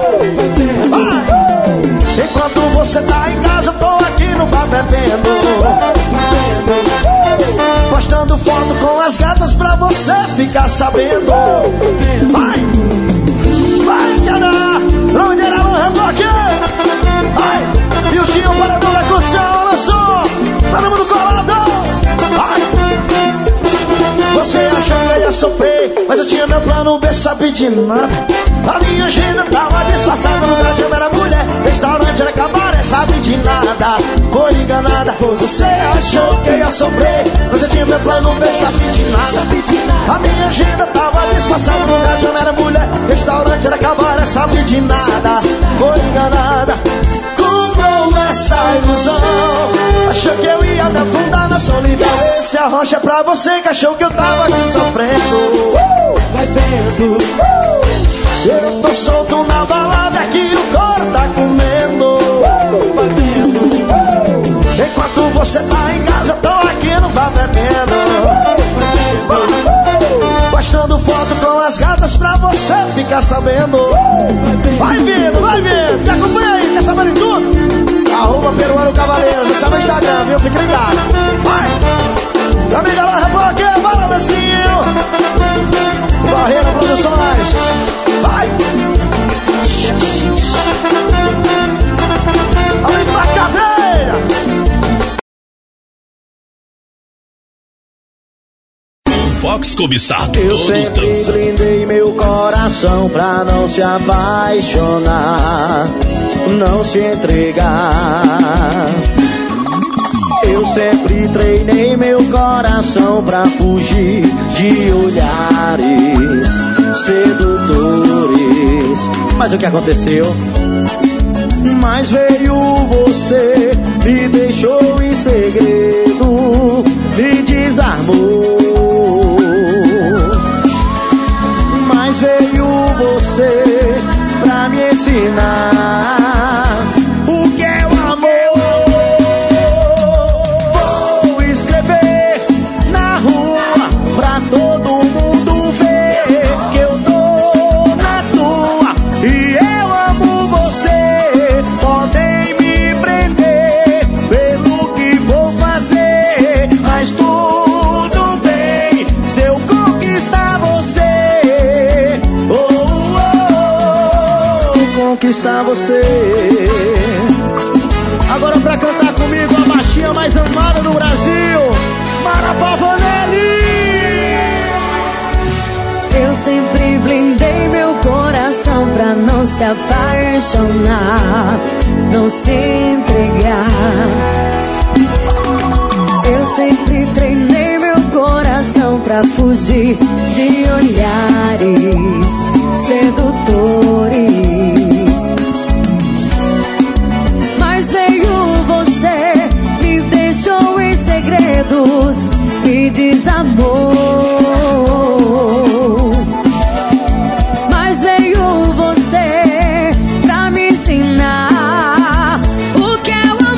Vai. Enquanto você tá em casa, eu tô aqui no bar bebendo. Postando foto com as gatas pra você ficar sabendo. Vai, vai, Tiana, Rondeira, Alô, Reboque. Vai, e o Tinho Parador da Curtição, olha só, todo mundo colado. Vai. Você achou que eu ia sofrer, mas eu tinha meu plano B, sabe de nada. A minha agenda tava disfarçada. No lugar de eu era mulher, restaurante era cabaré, sabe de nada. Foi enganada. Você achou que eu ia sofrer, mas eu tinha meu plano B, sabe de nada. A minha agenda tava disfarçada. No lugar de eu era mulher, restaurante era cabaré, sabe de nada. Foi enganada. Comprou essa ilusão. Achou que eu ia me afundar na solidão. Esse arrocha é pra você que achou que eu tava aqui sofrendo. Vai vendo, eu tô solto na balada que o couro tá comendo. Vai vendo, enquanto você tá em casa, eu tô aqui no bar bebendo. Postando foto com as gatas pra você ficar sabendo. Vai vendo, vai vendo, me acompanha aí, quer saber de tudo? Arroba Peruano Cavaleiro, já sabe o Instagram, viu? Fica ligado. Vai! Minha amiga lá, Reboque, bora, Lecinho! Barreira Produções. Vai! Além de uma cadeira! Fox Cobiçado, eu todos sempre dançam. blindei meu coração pra não se apaixonar, não se entregar. Eu sempre treinei meu coração pra fugir de olhares sedutores. Mas o que aconteceu? Mas veio você, me deixou em segredo, me desarmou. Mas veio você pra me ensinar o que é o amor. Vou escrever na rua pra todo mundo ver que eu tô na tua e eu amo você. Podem me prender, conquistar você. Agora pra cantar comigo a baixinha mais amada do Brasil, Mara Pavanelli. Eu sempre blindei meu coração pra não se apaixonar, não se entregar. Eu sempre treinei meu coração pra fugir de olhares sedutores. Mas veio você, me deixou em segredos, se desamou. Mas veio você pra me ensinar o que é o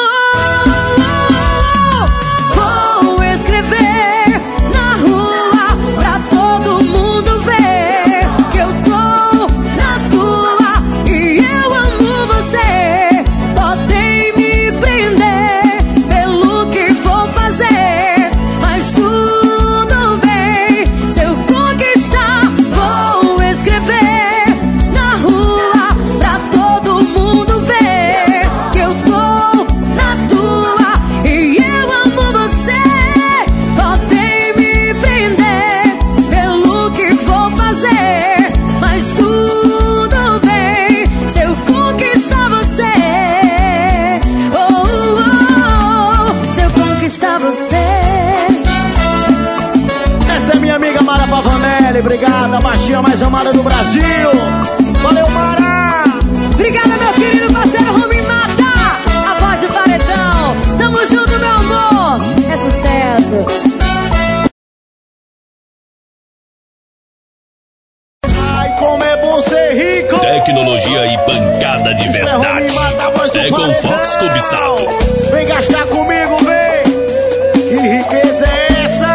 amor. Vou escrever na rua pra todo mundo ver que eu tô na tua e eu amo você. Podem me prender pelo que for fazer, mas tudo bem se eu conquistar. Vou escrever na rua pra todo mundo ver que eu tô na tua e eu amo você. Podem me prender pelo que for fazer, mas tudo bem se eu conquistar você. Oh, oh, oh, se eu conquistar você. Essa é minha amiga Mara Pavanelli, obrigada, baixinha mais amada do Brasil. Valeu, Mara! Obrigada, meu querido parceiro Rumi Mata, a voz de paredão. Tamo junto, meu amor. É sucesso. Ai, como é bom ser rico! Tecnologia e pancada de verdade. É com Fox Cobiçado. Vem gastar comigo, vem! Que riqueza é essa?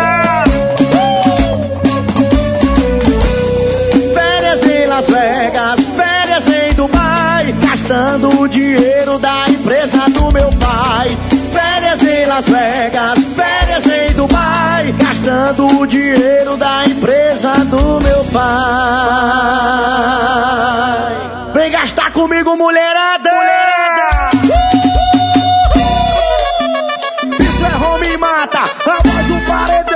Férias em Las Vegas, férias em Dubai, gastando o dinheiro da empresa do meu pai. Férias em Las Vegas, férias em Dubai, gastando o dinheiro da empresa do meu pai. Vem gastar comigo, mulherada! Mulherada! Isso é Home Mata, a voz do paredão.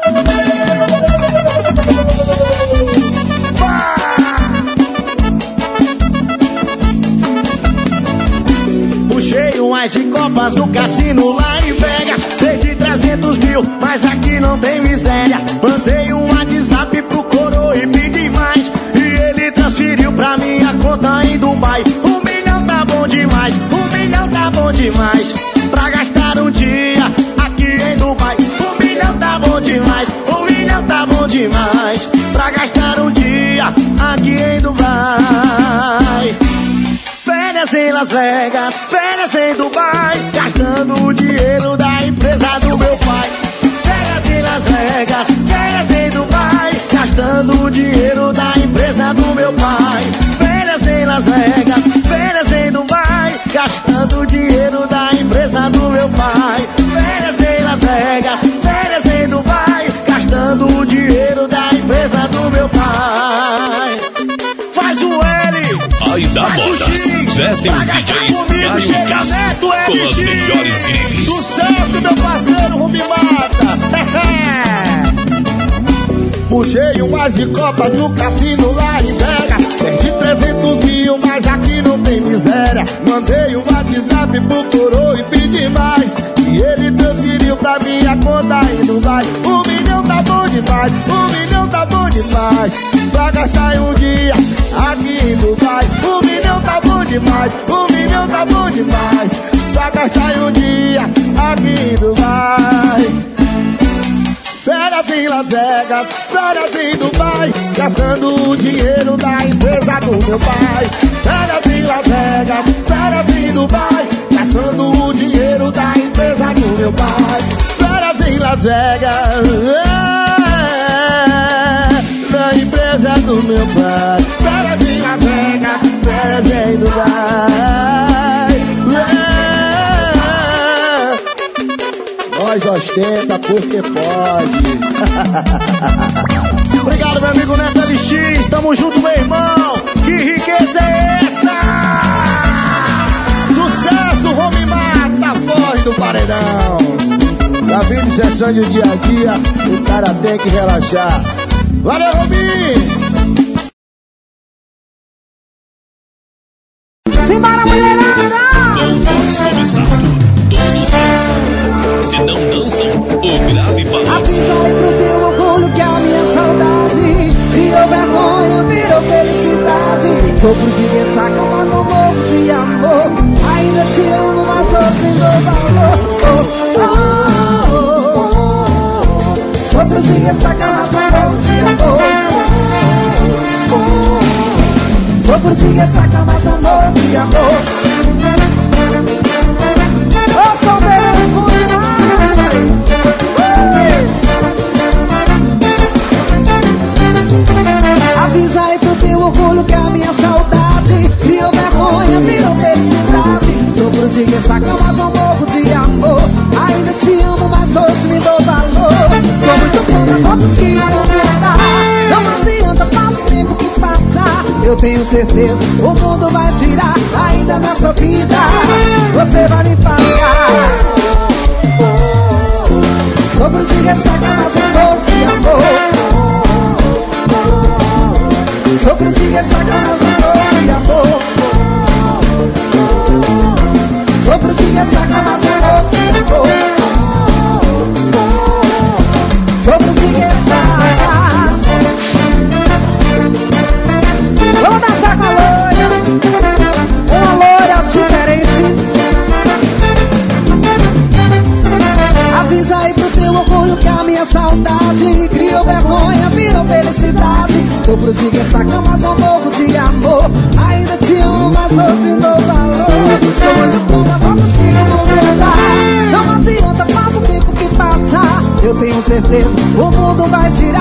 Puxei umas de copas no cassino lá em Vegas, desde trezentos mil, mas aqui não tem miséria. Mandei um WhatsApp pro coroa e pedi mais, e ele transferiu pra minha conta em Dubai. Um milhão tá bom demais, um milhão tá bom demais, pra gastar um dia aqui em Dubai. Um milhão tá bom demais, um milhão tá bom demais, pra gastar um dia aqui em Dubai. Férias em Las Vegas, férias em Dubai, gastando o dinheiro da empresa do meu pai. Férias em Las Vegas, férias em Dubai, gastando o dinheiro da empresa do meu pai. Férias em Las Vegas, férias em Dubai, gastando o dinheiro da empresa do meu pai. Férias em Las Vegas, férias em Dubai, gastando o dinheiro da empresa do meu pai. Faz o L, Aí dá modas. Vestem os D Js Caio e Cássio com as melhores grifes. Sucesso, meu parceiro Rumi Mata. Puxei umas de copas no cassino lá em Vegas, perdi trezentos mil, mas aqui não tem miséria. Mandei um WhatsApp pro coroa e pedi mais, e ele transferiu pra minha conta em Dubai. Um milhão tá bom demais, um milhão tá bom demais, pra gastar em um dia aqui em Dubai. Um milhão tá bom demais, um milhão tá bom demais, pra gastar em um dia aqui em Dubai. Férias em Las Vegas, férias em Dubai, gastando o dinheiro da empresa do meu pai. Férias em Las Vegas, férias em Dubai, gastando o dinheiro da empresa do meu pai. Férias em Las Vegas, é, da empresa do meu pai. Férias em Las Vegas, férias em Dubai, é. Nós ostenta porque pode. Obrigado, meu amigo Neto L X. Tamo junto, meu irmão. Que riqueza é essa? correção de dia a dia, o cara tem que relaxar. Valeu, Robinho! Simbora, mulherada! Com Fox começado, todos dançam. Se não dançam, o grave balança. Avisa aí pro teu orgulho que a minha saudade criou vergonha, virou felicidade. Sopro de ressaca, mas não morro de amor. Ainda te amo, mas sofro em dou valor. Oh, oh, oh, oh. Sopro de ressaca, mas não morro de amor. Oh, oh, oh. Sopro de ressaca, mas não morro de amor. Oh, solteiro ruim demais. Avisa aí pro teu orgulho que a minha saudade criou vergonha, virou felicidade. Sopro de ressaca, mas não morro de amor. Ainda te amo, mas hoje me dou valor. Sou muito bom nas fotos que não mudar. Não adianta, passa o tempo que passar. Eu tenho certeza, o mundo vai girar. Ainda nessa vida, você vai me pagar. Sopro de ressaca, mas não morro de amor. Sopro de ressaca, mas não morro de amor. Sopro de ressaca, mas não morro de amor. Sopro de ressaca. Vamos dançar com a loira. Uma loira diferente. Avisa aí pro teu orgulho que a minha saudade criou vergonha, virou felicidade. Sopro de ressaca, mas não morro de amor. Ainda te amo, mas hoje dou valor. Sou muito bom, mas não consigo mudar. Não adianta, passa o tempo que passar. Eu tenho certeza, o mundo vai girar.